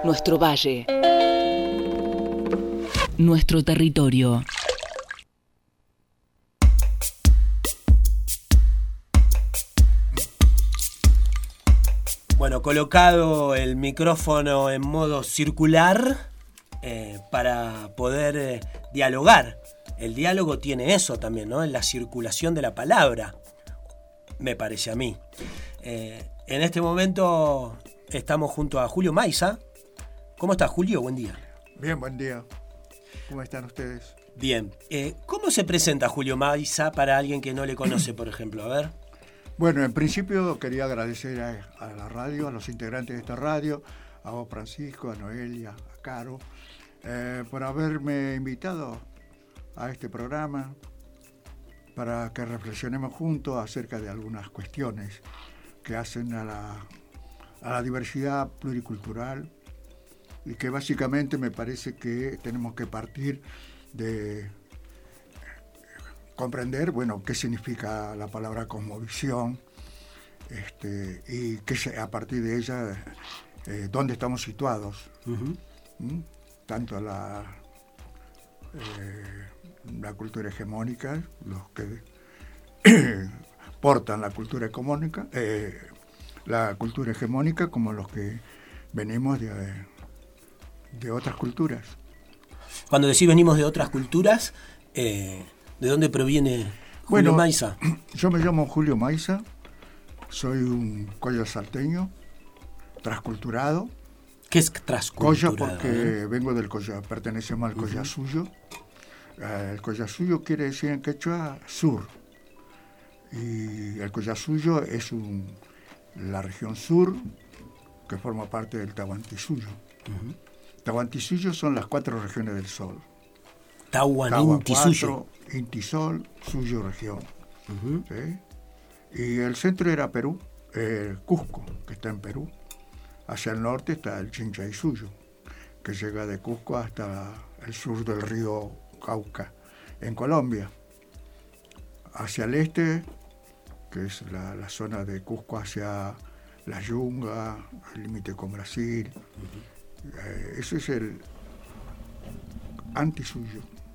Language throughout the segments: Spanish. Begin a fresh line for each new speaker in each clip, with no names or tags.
Nuestro valle. Nuestro territorio.
Bueno, colocado el micrófono en modo circular para poder dialogar. El diálogo tiene eso también, ¿no? En la circulación de la palabra, me parece a mí. En este momento estamos junto a Julio Maiza. ¿Cómo estás, Julio? Buen día.
Bien, buen día. ¿Cómo están ustedes?
Bien. ¿Cómo se presenta Julio Maiza para alguien que no le conoce, por ejemplo? A ver.
Bueno, en principio quería agradecer a la radio, a los integrantes de esta radio, a vos, Francisco, a Noelia, a Caro, por haberme invitado a este programa para que reflexionemos juntos acerca de algunas cuestiones que hacen a la diversidad pluricultural y que básicamente me parece que tenemos que partir de comprender, bueno, qué significa la palabra cosmovisión y que a partir de ella dónde estamos situados. Uh-huh. Tanto la cultura hegemónica, los que portan la cultura hegemónica, como los que venimos de otras culturas.
Cuando decís venimos de otras culturas, ¿de dónde proviene Julio Maiza?
Yo me llamo Julio Maiza, soy un colla salteño, transculturado.
¿Qué es transculturado?
Colla porque vengo del colla, pertenecemos al Collasuyo. El Collasuyo quiere decir en quechua sur. Y el Collasuyo es la región sur que forma parte del Tahuantinsuyo. Uh-huh. Tahuantinsuyo son las 4 regiones del sol.
Tahuantinsuyo.
Intisol, Suyo región. Uh-huh. ¿Sí? Y el centro era Perú, Cusco, que está en Perú. Hacia el norte está el Chinchaysuyo, que llega de Cusco hasta el sur del río Cauca, en Colombia. Hacia el este, que es la zona de Cusco hacia la Yunga, el límite con Brasil. Uh-huh. Ese es el Antisuyo.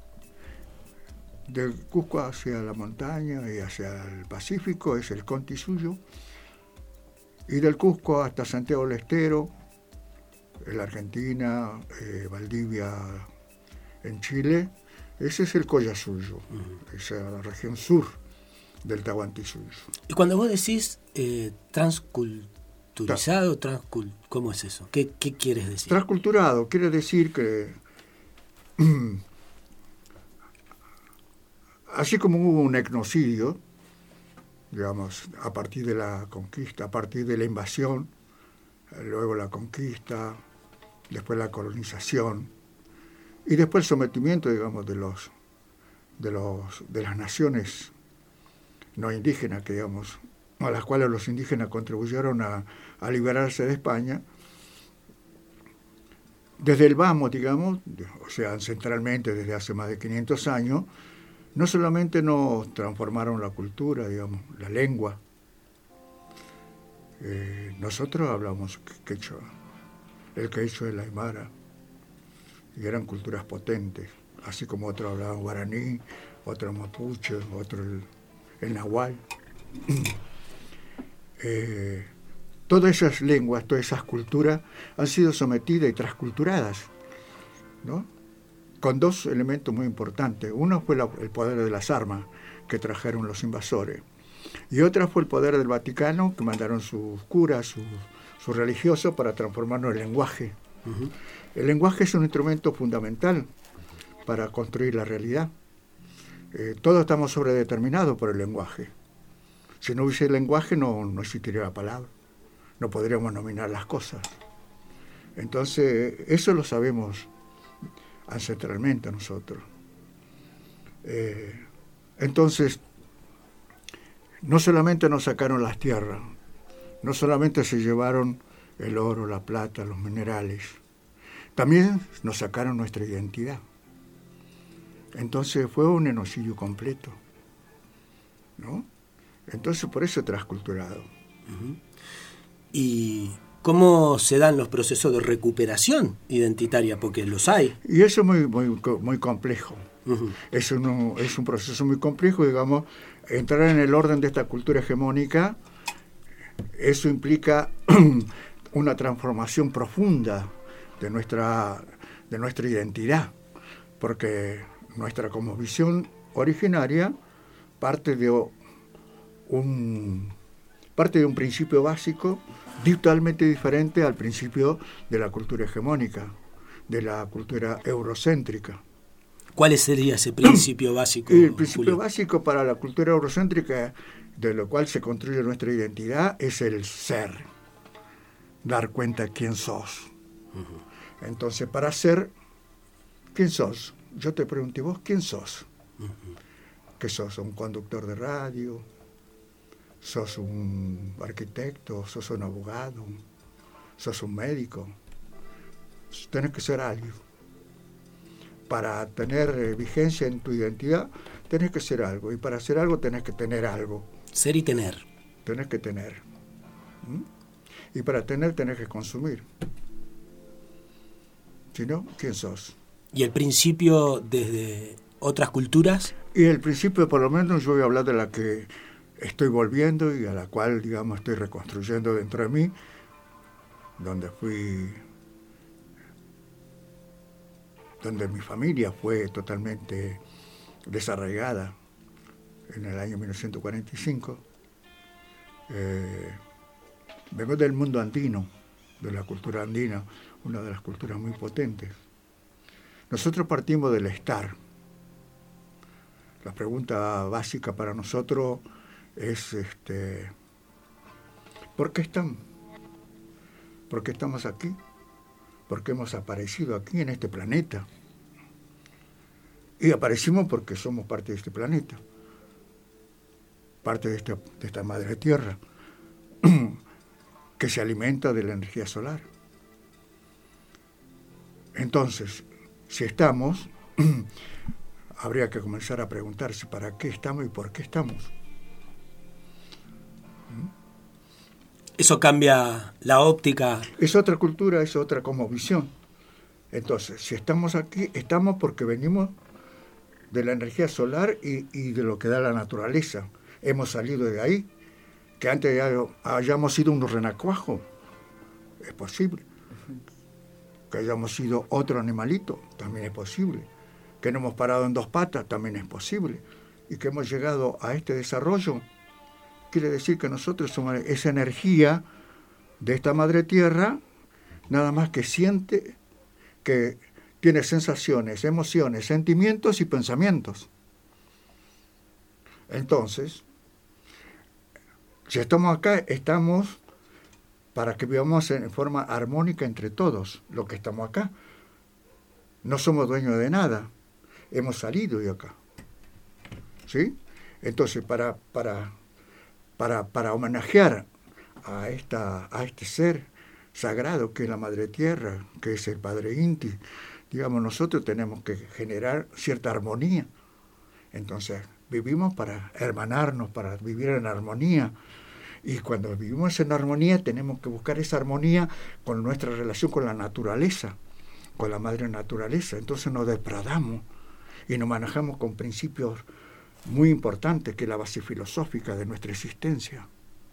De Cusco hacia la montaña y hacia el Pacífico es el Contisuyo. Y del Cusco hasta Santiago del Estero, en la Argentina, Valdivia en Chile, ese es el Collasuyo, uh-huh. Esa es la región sur del Tahuantinsuyo.
Y cuando vos decís transculturizado, ¿cómo es eso? ¿Qué quieres decir?
Transculturado quiere decir que así como hubo un etnocidio, digamos, a partir de la conquista, a partir de la invasión, luego la conquista, después la colonización y después el sometimiento, digamos, de las naciones no indígenas, que, digamos, a las cuales los indígenas contribuyeron a liberarse de España. Desde el vamos, digamos, o sea, ancestralmente desde hace más de 500 años, no solamente nos transformaron la cultura, digamos, la lengua. Nosotros hablamos quechua, el quechua y el aymara, y eran culturas potentes, así como otros hablaban guaraní, otros mapuche, otros el nahual. Todas esas lenguas, todas esas culturas han sido sometidas y transculturadas, ¿no? Con 2 elementos muy importantes. Uno fue el poder de las armas que trajeron los invasores. Y otra fue el poder del Vaticano, que mandaron sus curas, sus religiosos, para transformarnos el lenguaje. Uh-huh. El lenguaje es un instrumento fundamental para construir la realidad. Todos estamos sobredeterminados por el lenguaje. Si no hubiese lenguaje, no existiría la palabra. No podríamos nominar las cosas. Entonces, eso lo sabemos ancestralmente nosotros. Entonces, no solamente nos sacaron las tierras, no solamente se llevaron el oro, la plata, los minerales, también nos sacaron nuestra identidad. Entonces fue un genocidio completo, ¿no? Entonces por eso transculturado.
Uh-huh. ¿Y ¿Cómo se dan los procesos de recuperación identitaria? Porque los hay.
Y eso es muy complejo.
Uh-huh.
Es un proceso muy complejo, digamos. Entrar en el orden de esta cultura hegemónica, eso implica una transformación profunda de nuestra identidad, porque nuestra cosmovisión originaria parte de un principio básico totalmente diferente al principio de la cultura hegemónica, de la cultura eurocéntrica.
¿Cuál sería ese principio básico?
El principio
Julio?
básico para la cultura eurocéntrica, de lo cual se construye nuestra identidad, es el ser, dar cuenta quién sos. Uh-huh. Entonces, para ser, ¿quién sos? Yo te pregunté, ¿vos quién sos? Uh-huh. ¿Qué sos? ¿Un conductor de radio? ¿Sos un arquitecto? ¿Sos un abogado? ¿Sos un médico? Tenés que ser alguien. Para tener vigencia en tu identidad, tenés que ser algo. Y para ser algo, tenés que tener algo.
Ser y tener.
Tenés que tener. Y para tener, tenés que consumir. Si no, ¿quién sos?
¿Y el principio desde otras culturas?
Y el principio, por lo menos, yo voy a hablar de la que estoy volviendo y a la cual, digamos, estoy reconstruyendo dentro de mí, donde mi familia fue totalmente desarraigada en el año 1945. Vengo del mundo andino, de la cultura andina, una de las culturas muy potentes. Nosotros partimos del estar. La pregunta básica para nosotros es ¿por qué estamos? ¿Por qué estamos aquí? ¿Por qué hemos aparecido aquí en este planeta? Y aparecimos porque somos parte de este planeta, parte de esta madre tierra, que se alimenta de la energía solar. Entonces, si estamos, habría que comenzar a preguntarse para qué estamos y por qué estamos.
Eso cambia la óptica.
Es otra cultura, es otra cosmovisión. Entonces, si estamos aquí, estamos porque venimos de la energía solar y de lo que da la naturaleza. Hemos salido de ahí. Que antes hayamos sido unos renacuajos, es posible. Que hayamos sido otro animalito, también es posible. Que no hemos parado en dos patas, también es posible. Y que hemos llegado a este desarrollo, quiere decir que nosotros somos esa energía de esta madre tierra, nada más que siente, que tiene sensaciones, emociones, sentimientos y pensamientos. Entonces, si estamos acá, estamos para que vivamos en forma armónica entre todos los que estamos acá. No somos dueños de nada, hemos salido de acá. ¿Sí? Entonces, para homenajear a este ser sagrado que es la Madre Tierra, que es el Padre Inti, digamos, nosotros tenemos que generar cierta armonía. Entonces, vivimos para hermanarnos, para vivir en armonía. Y cuando vivimos en armonía, tenemos que buscar esa armonía con nuestra relación con la naturaleza, con la madre naturaleza. Entonces nos depredamos y nos manejamos con principios muy importantes, que es la base filosófica de nuestra existencia.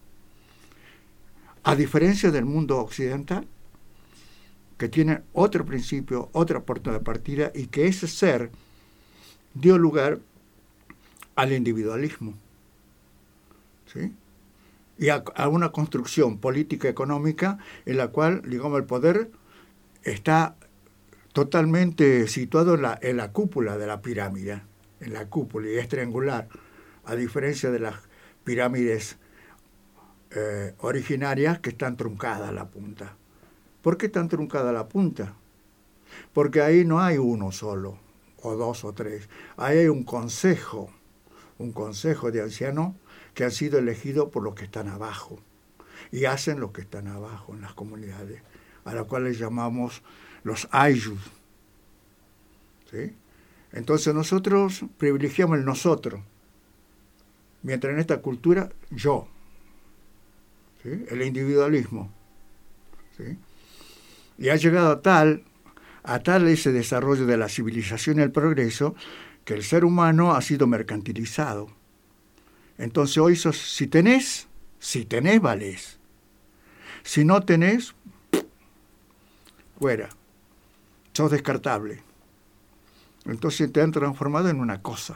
A diferencia del mundo occidental, que tiene otro principio, otra puerta de partida, y que ese ser dio lugar al individualismo, ¿sí? Y a una construcción política económica en la cual, digamos, el poder está totalmente situado en la cúpula de la pirámide, en la cúpula, y es triangular, a diferencia de las pirámides originarias que están truncadas la punta. ¿Por qué están truncadas la punta? Porque ahí no hay uno solo, o dos o tres, ahí hay un consejo de ancianos que han sido elegidos por los que están abajo y hacen lo que están abajo en las comunidades, a las cuales llamamos los ayllus, ¿sí? Entonces nosotros privilegiamos el nosotros, mientras en esta cultura yo, ¿sí? El individualismo, ¿sí? Y ha llegado a tal ese desarrollo de la civilización y el progreso, que el ser humano ha sido mercantilizado. Entonces hoy si tenés, valés. Si no tenés, fuera. Sos descartable. Entonces te han transformado en una cosa.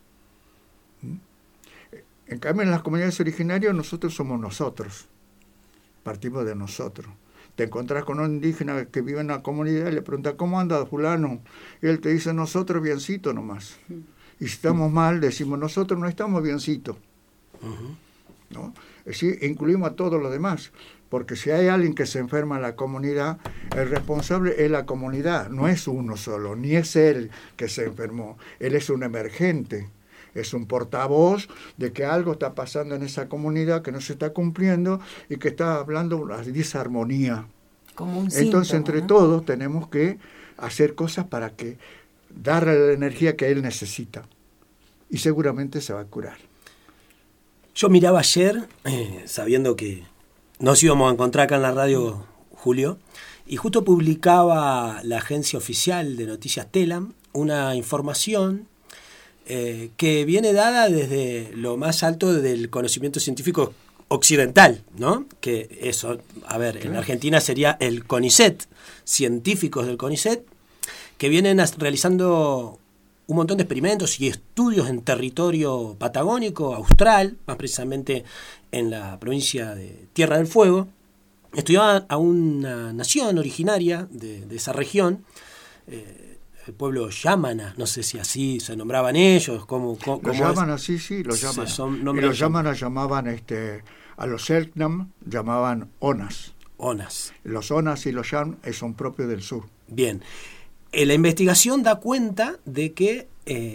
En cambio, en las comunidades originarias nosotros somos nosotros. Partimos de nosotros. Te encontrás con un indígena que vive en una comunidad y le preguntas, ¿cómo anda fulano? Y él te dice, nosotros biencito nomás. Y si estamos mal, decimos, nosotros no estamos biencito. ¿No? Es decir, incluimos a todos los demás. Porque si hay alguien que se enferma en la comunidad, el responsable es la comunidad, no es uno solo, ni es él que se enfermó. Él es un emergente, es un portavoz de que algo está pasando en esa comunidad que no se está cumpliendo y que está hablando de disarmonía.
Como un
Entonces,
síntoma,
entre
¿no?
todos tenemos que hacer cosas para que darle la energía que él necesita. Y seguramente se va a curar.
Yo miraba ayer, sabiendo que nos íbamos a encontrar acá en la radio, Julio, y justo publicaba la agencia oficial de noticias Telam una información que viene dada desde lo más alto del conocimiento científico occidental, ¿no? Que eso, a ver, en Argentina sería el CONICET, científicos del CONICET, que vienen realizando un montón de experimentos y estudios en territorio patagónico, austral, más precisamente en la provincia de Tierra del Fuego. Estudiaban a una nación originaria de esa región, el pueblo Yamana, no sé si así se nombraban ellos, ¿cómo
Los Yamana, sí, los Yamana. Y los Yamana llamaban a los Selknam, llamaban Onas.
Onas.
Los Onas y los Yam son propios del sur.
Bien. La investigación da cuenta de que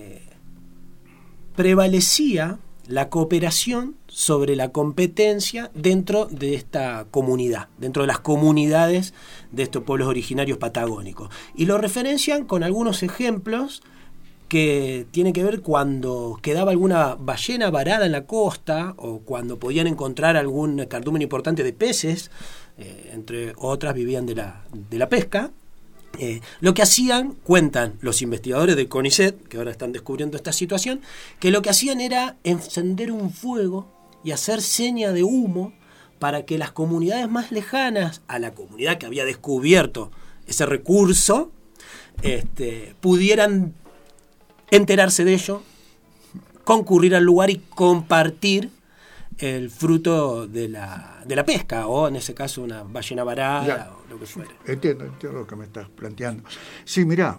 prevalecía la cooperación sobre la competencia dentro de esta comunidad, dentro de las comunidades de estos pueblos originarios patagónicos. Y lo referencian con algunos ejemplos que tienen que ver cuando quedaba alguna ballena varada en la costa o cuando podían encontrar algún cardumen importante de peces, entre otras vivían de la pesca. Lo que hacían, cuentan los investigadores del CONICET, que ahora están descubriendo esta situación, que lo que hacían era encender un fuego y hacer seña de humo para que las comunidades más lejanas a la comunidad que había descubierto ese recurso pudieran enterarse de ello, concurrir al lugar y compartir el fruto de la pesca, o en ese caso una ballena varada,
ya,
o lo que fuera.
Entiendo lo que me estás planteando. Sí, mirá,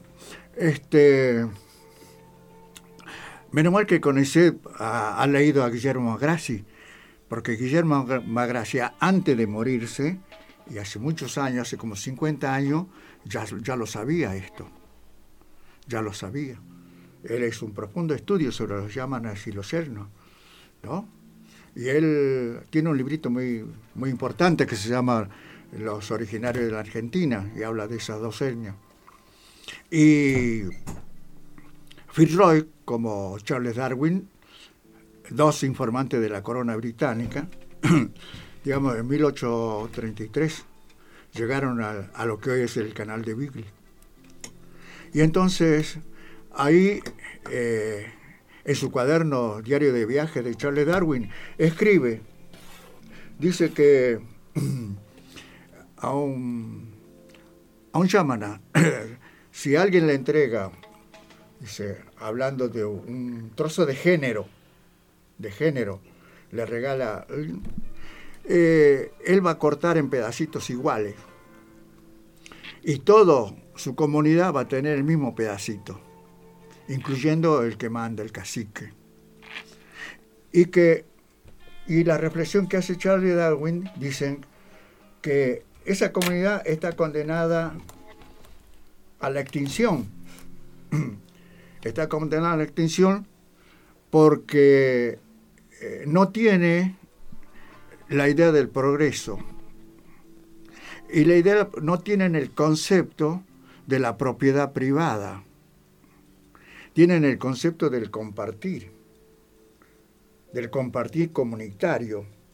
menos mal que CONICET ha leído a Guillermo Magrassi, porque Guillermo Magrassi, antes de morirse, y hace muchos años, hace como 50 años, ya lo sabía esto. Ya lo sabía. Él hizo un profundo estudio sobre los Yámanas y los Selknam, ¿no? Y él tiene un librito muy, muy importante que se llama Los originarios de la Argentina, y habla de esas dos etnias. Y Fitzroy, como Charles Darwin, dos informantes de la corona británica, digamos, en 1833, llegaron a lo que hoy es el canal de Beagle. Y entonces, ahí, en su cuaderno Diario de Viaje de Charles Darwin, escribe, dice que a un yámana, si alguien le entrega, dice, hablando de un trozo de género, le regala, él va a cortar en pedacitos iguales y toda su comunidad va a tener el mismo pedacito, incluyendo el que manda, el cacique. Y la reflexión que hace Charles Darwin, dicen que esa comunidad está condenada a la extinción. Está condenada a la extinción porque no tiene la idea del progreso. Y la idea no tienen el concepto de la propiedad privada. Tienen el concepto del compartir comunitario.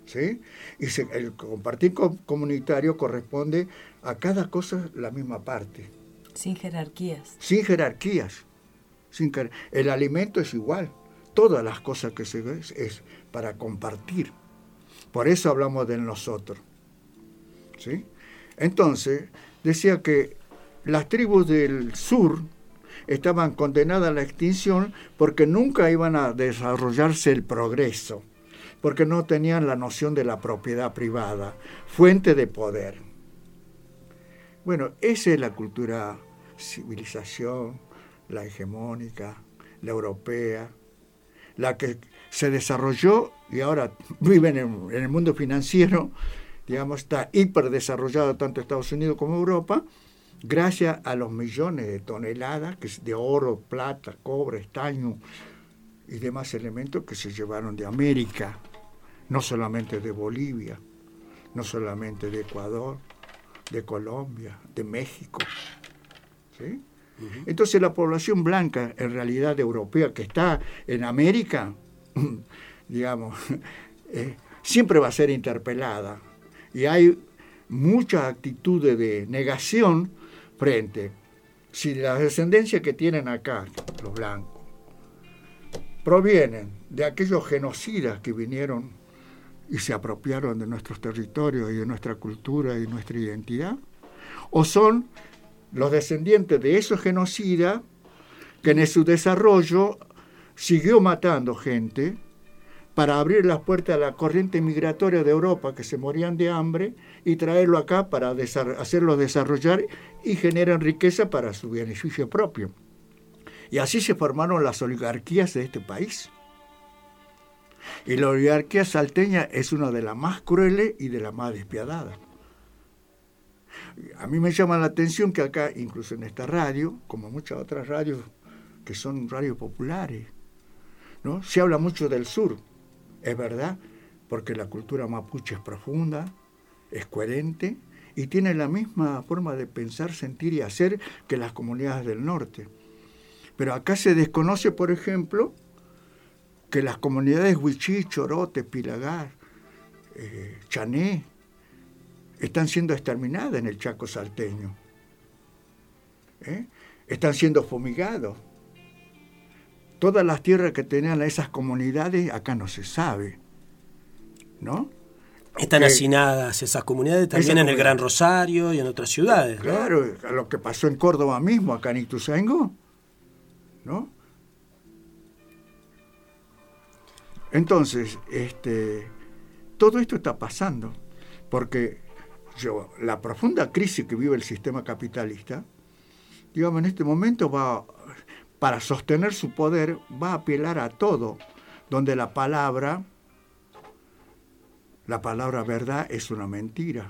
¿sí? Y el compartir comunitario corresponde a cada cosa la misma parte.
Sin jerarquías.
Sin jerarquías. El alimento es igual. Todas las cosas que se ven es para compartir. Por eso hablamos del nosotros. ¿Sí? Entonces, decía que las tribus del sur estaban condenadas a la extinción porque nunca iban a desarrollarse el progreso, porque no tenían la noción de la propiedad privada, fuente de poder. Bueno, esa es la cultura civilización, la hegemónica, la europea, la que se desarrolló y ahora vive en el mundo financiero, digamos, está hiperdesarrollado tanto Estados Unidos como Europa, gracias a los millones de toneladas de oro, plata, cobre, estaño y demás elementos que se llevaron de América, no solamente de Bolivia, no solamente de Ecuador, de Colombia, de México. ¿Sí? Uh-huh. Entonces la población blanca, en realidad europea, que está en América, digamos, siempre va a ser interpelada. Y hay muchas actitudes de negación frente. Si la descendencia que tienen acá, los blancos, provienen de aquellos genocidas que vinieron y se apropiaron de nuestros territorios y de nuestra cultura y nuestra identidad, o son los descendientes de esos genocidas que en su desarrollo siguió matando gente para abrir las puertas a la corriente migratoria de Europa que se morían de hambre y traerlo acá para hacerlo desarrollar y generar riqueza para su beneficio propio. Y así se formaron las oligarquías de este país. Y la oligarquía salteña es una de las más crueles y de las más despiadadas. A mí me llama la atención que acá, incluso en esta radio, como muchas otras radios que son radios populares, ¿no?, se habla mucho del sur. Es verdad, porque la cultura mapuche es profunda, es coherente y tiene la misma forma de pensar, sentir y hacer que las comunidades del norte. Pero acá se desconoce, por ejemplo, que las comunidades Huichí, Chorote, Pilagar, Chané, están siendo exterminadas en el Chaco salteño. Están siendo fumigados. Todas las tierras que tenían esas comunidades, acá no se sabe, ¿no?
Están hacinadas esas comunidades también en el Gran Rosario y en otras ciudades, ¿no?
Claro, lo que pasó en Córdoba mismo, acá en Ituzaingó, ¿no? Entonces, todo esto está pasando, porque la profunda crisis que vive el sistema capitalista, digamos, en este momento para sostener su poder, va a apelar a todo, donde la palabra verdad es una mentira.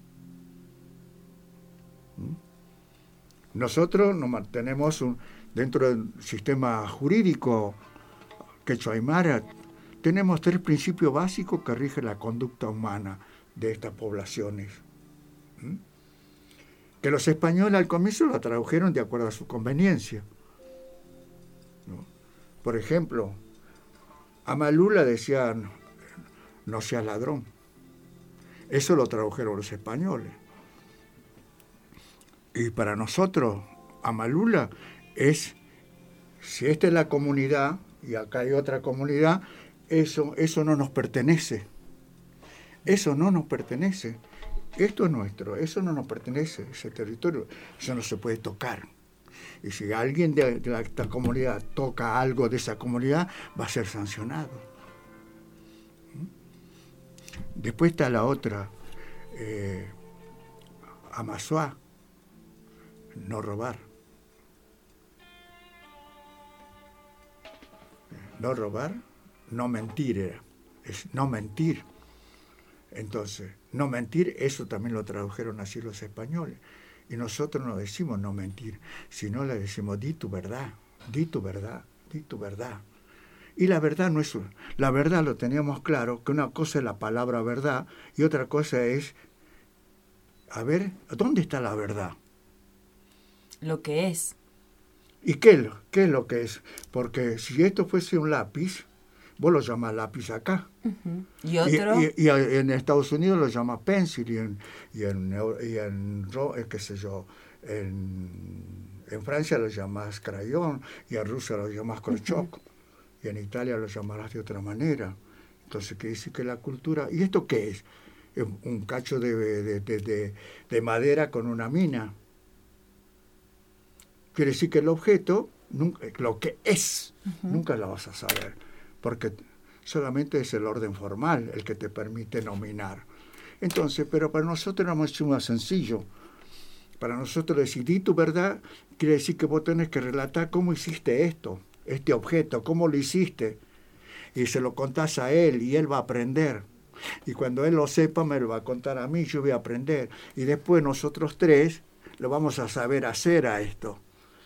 Nosotros nos mantenemos dentro del sistema jurídico quechua aymara, tenemos 3 principios básicos que rigen la conducta humana de estas poblaciones. Que los españoles al comienzo lo tradujeron de acuerdo a su conveniencia, ¿no? Por ejemplo, a Malula decían, no seas ladrón. Eso lo tradujeron los españoles. Y para nosotros, a Malula es, si esta es la comunidad y acá hay otra comunidad, eso no nos pertenece. Eso no nos pertenece. Esto es nuestro, eso no nos pertenece, ese territorio, eso no se puede tocar. Y si alguien de esta comunidad toca algo de esa comunidad, va a ser sancionado. Después está la otra, Amazoá, no robar. No robar, no mentir es no mentir. Entonces, no mentir, eso también lo tradujeron así los españoles. Y nosotros no decimos no mentir, sino le decimos di tu verdad, di tu verdad, di tu verdad. Y la verdad no es la verdad, lo teníamos claro, que una cosa es la palabra verdad y otra cosa es, a ver, ¿dónde está la verdad?
Lo que es.
¿Y qué es lo que es? Porque si esto fuese un lápiz, Vos lo llamás lápiz acá.
¿Y otro?
Y en Estados Unidos lo llamas pencil qué sé yo, en Francia lo llamas crayón y en Rusia lo llamas crochoc y en Italia lo llamarás de otra manera. Entonces, ¿qué dice que la cultura? ¿Y esto qué es? Es un cacho de madera con una mina. Quiere decir que el objeto, lo que es, nunca lo vas a saber, porque solamente es el orden formal el que te permite nominar. Entonces, pero para nosotros es mucho más sencillo. Para nosotros decir, di tu verdad, quiere decir que vos tenés que relatar cómo hiciste esto, este objeto, cómo lo hiciste. Y se lo contás a él y él va a aprender. Y cuando él lo sepa, me lo va a contar a mí, yo voy a aprender. Y después nosotros tres lo vamos a saber hacer a esto.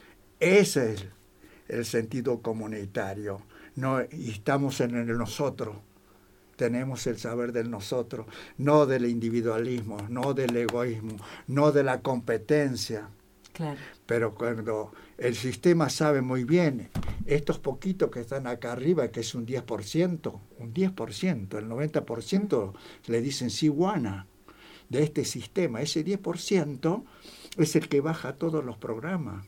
Ese es el sentido comunitario. No, y estamos en el nosotros. Tenemos el saber del nosotros, no del individualismo, no del egoísmo, no de la competencia.
Claro.
Pero cuando el sistema sabe muy bien, estos poquitos que están acá arriba, que es un 10%, el 90% le dicen ciguana de este sistema. Ese 10% es el que baja todos los programas.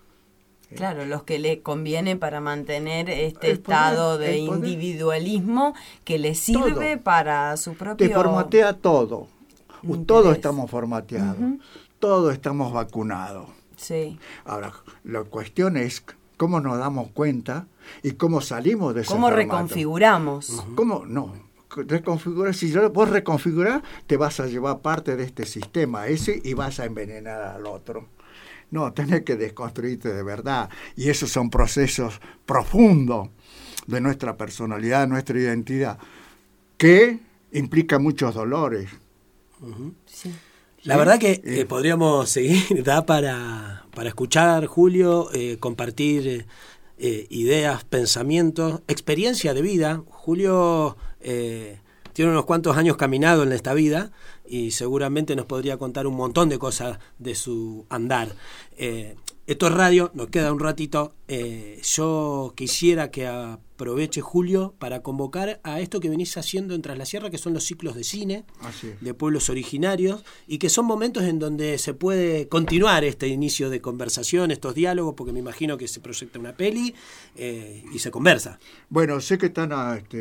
Claro, los que le conviene para mantener este estado de individualismo que le sirve para su propio...
Te formatea todo.
Interés.
Todos estamos formateados. Todos estamos vacunados.
Sí.
Ahora, la cuestión es cómo nos damos cuenta y cómo salimos de ese
¿Cómo
formato.
reconfiguramos?
¿Cómo? No. Reconfigurar, si vos reconfigurás, te vas a llevar parte de este sistema ese y vas a envenenar al otro. No, tenés que desconstruirte de verdad. Y esos son procesos profundos de nuestra personalidad, de nuestra identidad, que implican muchos dolores.
Sí.
La verdad que podríamos seguir, da para escuchar, Julio, compartir ideas, pensamientos, experiencia de vida. Julio tiene unos cuantos años caminado en esta vida y seguramente nos podría contar un montón de cosas de su andar. Esto es radio, nos queda un ratito. Yo quisiera que aproveche, Julio, para convocar a esto que venís haciendo en Tras la Sierra, que son los ciclos de cine de pueblos originarios, y que son momentos en donde se puede continuar este inicio de conversación, estos diálogos, porque me imagino que se proyecta una peli y se conversa.
Bueno, sé que están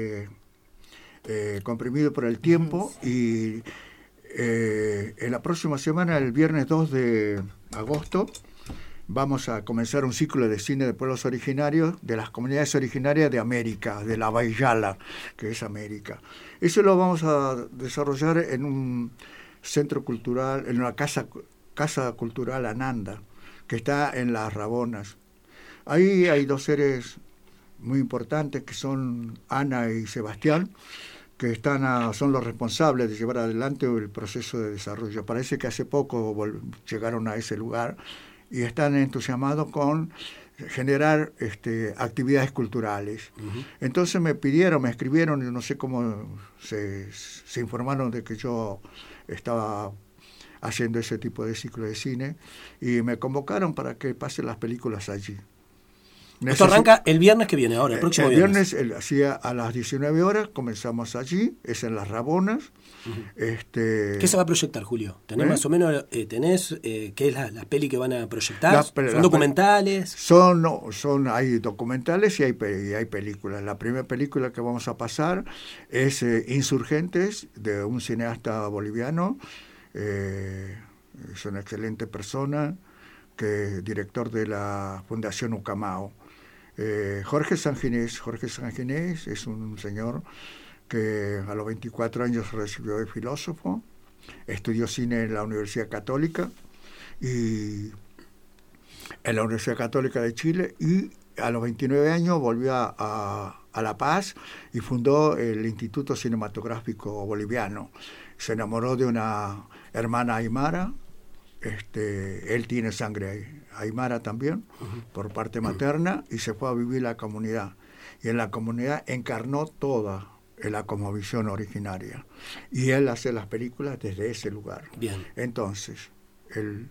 comprimidos por el tiempo y en la próxima semana, el viernes 2 de agosto, vamos a comenzar un ciclo de cine de pueblos originarios, de las comunidades originarias de América, de la Baiyala, que es América. Eso lo vamos a desarrollar en un centro cultural, en una casa cultural Ananda, que está en Las Rabonas. Ahí hay dos seres muy importantes, que son Ana y Sebastián, que son los responsables de llevar adelante el proceso de desarrollo. Parece que hace poco llegaron a ese lugar y están entusiasmados con generar actividades culturales. Entonces me escribieron, y no sé cómo se informaron de que yo estaba haciendo ese tipo de ciclo de cine, y me convocaron para que pasen las películas allí.
Esto arranca el viernes que viene, ahora, el próximo viernes.
A las 19 horas comenzamos allí, es en Las Rabonas.
¿Qué se va a proyectar, Julio? ¿Tenés más o menos, qué es la peli que van a proyectar? ¿Son documentales?
Hay documentales y hay películas. La primera película que vamos a pasar es Insurgentes, de un cineasta boliviano. Es una excelente persona, que es director de la Fundación Ucamao. Jorge Sanginés es un señor que a los 24 años recibió de filósofo, estudió cine en la Universidad Católica de Chile, y a los 29 años volvió a La Paz y fundó el Instituto Cinematográfico Boliviano. Se enamoró de una hermana aymara. Él tiene sangre aymara también, por parte materna, y se fue a vivir a la comunidad. Y en la comunidad encarnó toda la cosmovisión originaria. Y él hace las películas desde ese lugar.
Bien.
Entonces, el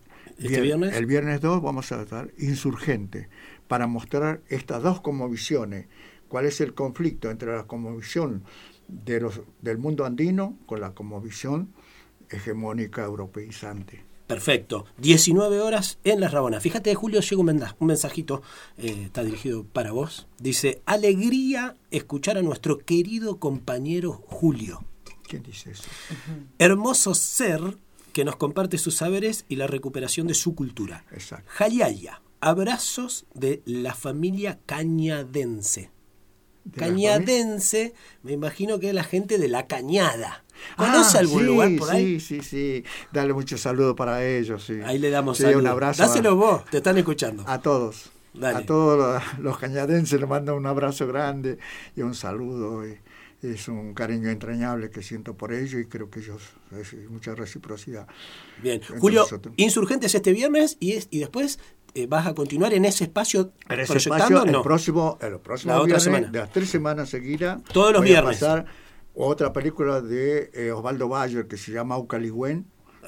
viernes
2 vamos a estar Insurgente, para mostrar estas dos cosmovisiones, cuál es el conflicto entre la cosmovisión del mundo andino con la cosmovisión hegemónica europeizante.
Perfecto. 19 horas en Las Rabonas. Fíjate, Julio, llega un mensajito, está dirigido para vos. Dice, alegría escuchar a nuestro querido compañero Julio.
¿Quién dice eso?
Hermoso ser que nos comparte sus saberes y la recuperación de su cultura.
Exacto.
Jayaya, abrazos de la familia cañadense. Cañadense, me imagino que es la gente de La Cañada. ¿Conoce algún lugar por ahí?
Sí. Dale muchos saludos para ellos. Sí.
Ahí le damos
un abrazo.
Dáselo vos, te están escuchando.
A todos. Dale. A todos los cañadenses les mando un abrazo grande y un saludo. Es un cariño entrañable que siento por ellos y creo que ellos, es mucha reciprocidad.
Bien. Julio, nosotros. Insurgentes este viernes y después vas a continuar en ese espacio proyectando.
El próximo viernes, semana. De las 3 semanas seguidas.
Todos los viernes.
Voy a pasar otra película de Osvaldo Bayer que se llama Aucalihuén.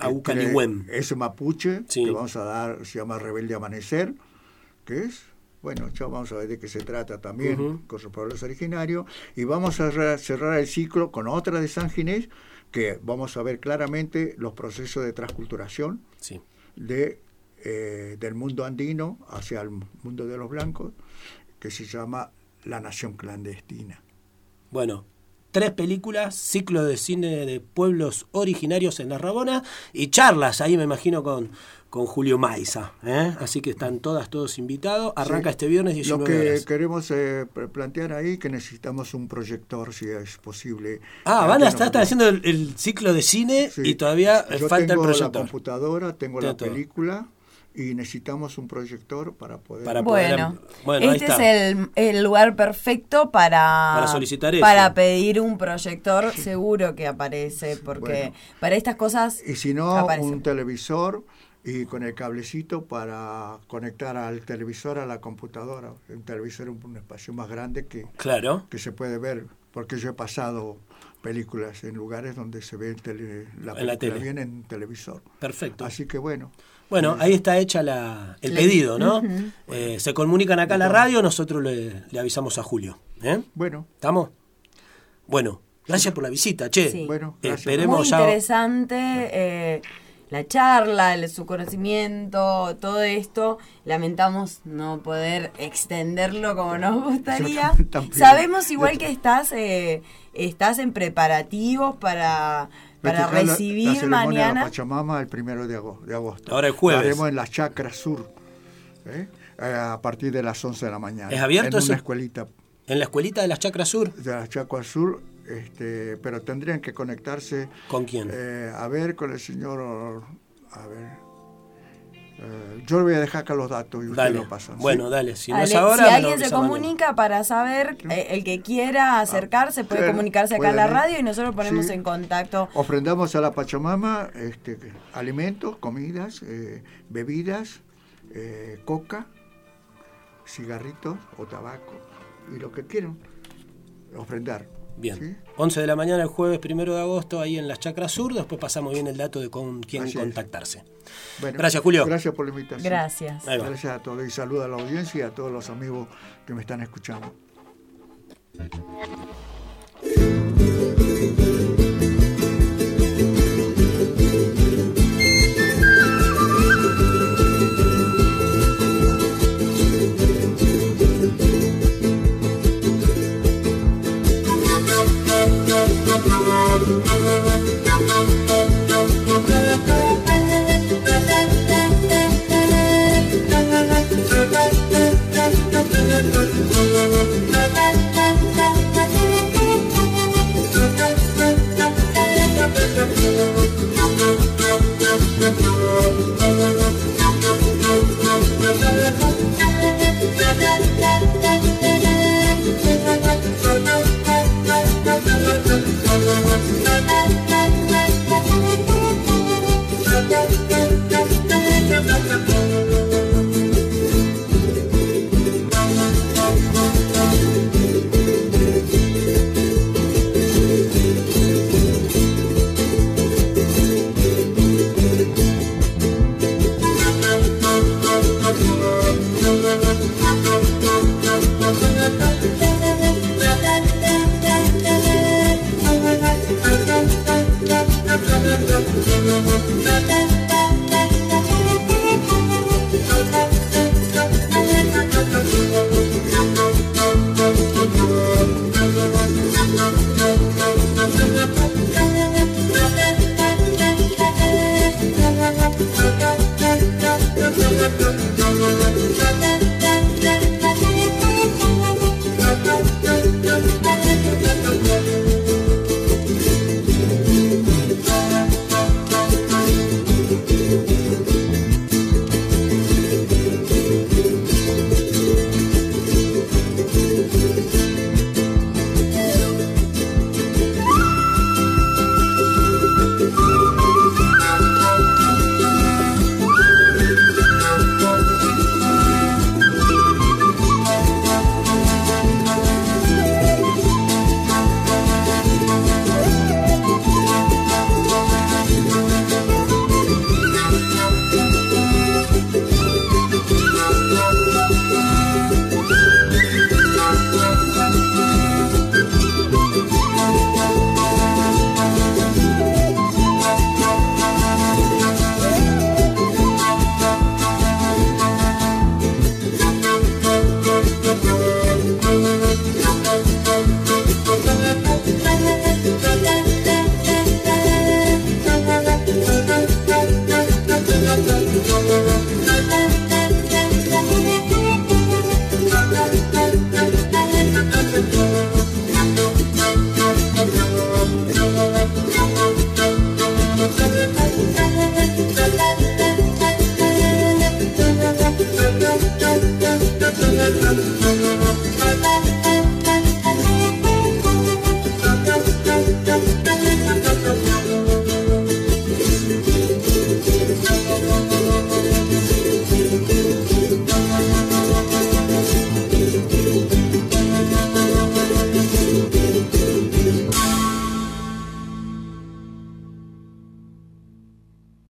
Es mapuche,
sí.
Que vamos a dar, se llama Rebelde Amanecer, que es... Bueno, ya vamos a ver de qué se trata también con sus pueblos originarios. Y vamos a cerrar el ciclo con otra de San Ginés, que vamos a ver claramente los procesos de transculturación
sí.
Del mundo andino hacia el mundo de los blancos, que se llama La Nación Clandestina.
Bueno, 3 películas, ciclo de cine de pueblos originarios en La Rabona y charlas, ahí me imagino con Julio Maiza, así que están todos invitados. Arranca este viernes 19 horas.
Lo que queremos plantear ahí que necesitamos un proyector, si es posible.
Van a estar haciendo el ciclo de cine sí. Y todavía falta el proyector.
Tengo la computadora, tengo la película y necesitamos un proyector para poder...
Bueno, este es el lugar perfecto para
solicitar
para pedir un proyector, seguro que aparece, porque para estas cosas
y si no,
aparece.
Un televisor y con el cablecito para conectar al televisor a la computadora. Un televisor es un espacio más grande que se puede ver, porque yo he pasado películas en lugares donde se ve la película bien en televisor.
Perfecto.
Así que bueno,
ahí está hecha el pedido, ¿no? Se comunican acá a la radio, nosotros le avisamos a Julio.
Bueno.
¿Estamos? Bueno, gracias por la visita, che.
Sí.
Bueno,
esperemos
muy interesante la charla, su conocimiento, todo esto. Lamentamos no poder extenderlo como nos gustaría. Sabemos igual que estás en preparativos para recibir
la
mañana.
De la Pachamama el 1 de agosto.
Ahora el jueves.
Lo haremos en la Chacra Sur, a partir de las 11 de la mañana.
¿Es abierto?
En una escuelita.
¿En la escuelita de la Chacra Sur?
De la Chacra Sur, pero tendrían que conectarse.
¿Con quién?
Con el señor. Yo le voy a dejar acá los datos y ustedes lo pasan.
Bueno,
¿sí?
Dale. Si no es ahora,
si alguien se comunica para saber, el que quiera acercarse puede comunicarse acá en la radio y nosotros ponemos en contacto.
Ofrendamos a la Pachamama alimentos, comidas, bebidas, coca, cigarritos o tabaco y lo que quieran ofrendar.
Bien,
¿sí?
11 de la mañana el jueves 1 de agosto ahí en la Chacra Sur, después pasamos bien el dato de con quién contactarse.
Bueno,
gracias, Julio.
Gracias por la invitación.
Gracias.
Gracias a todos y saludos a la audiencia y a todos los amigos que me están escuchando.
Thank you.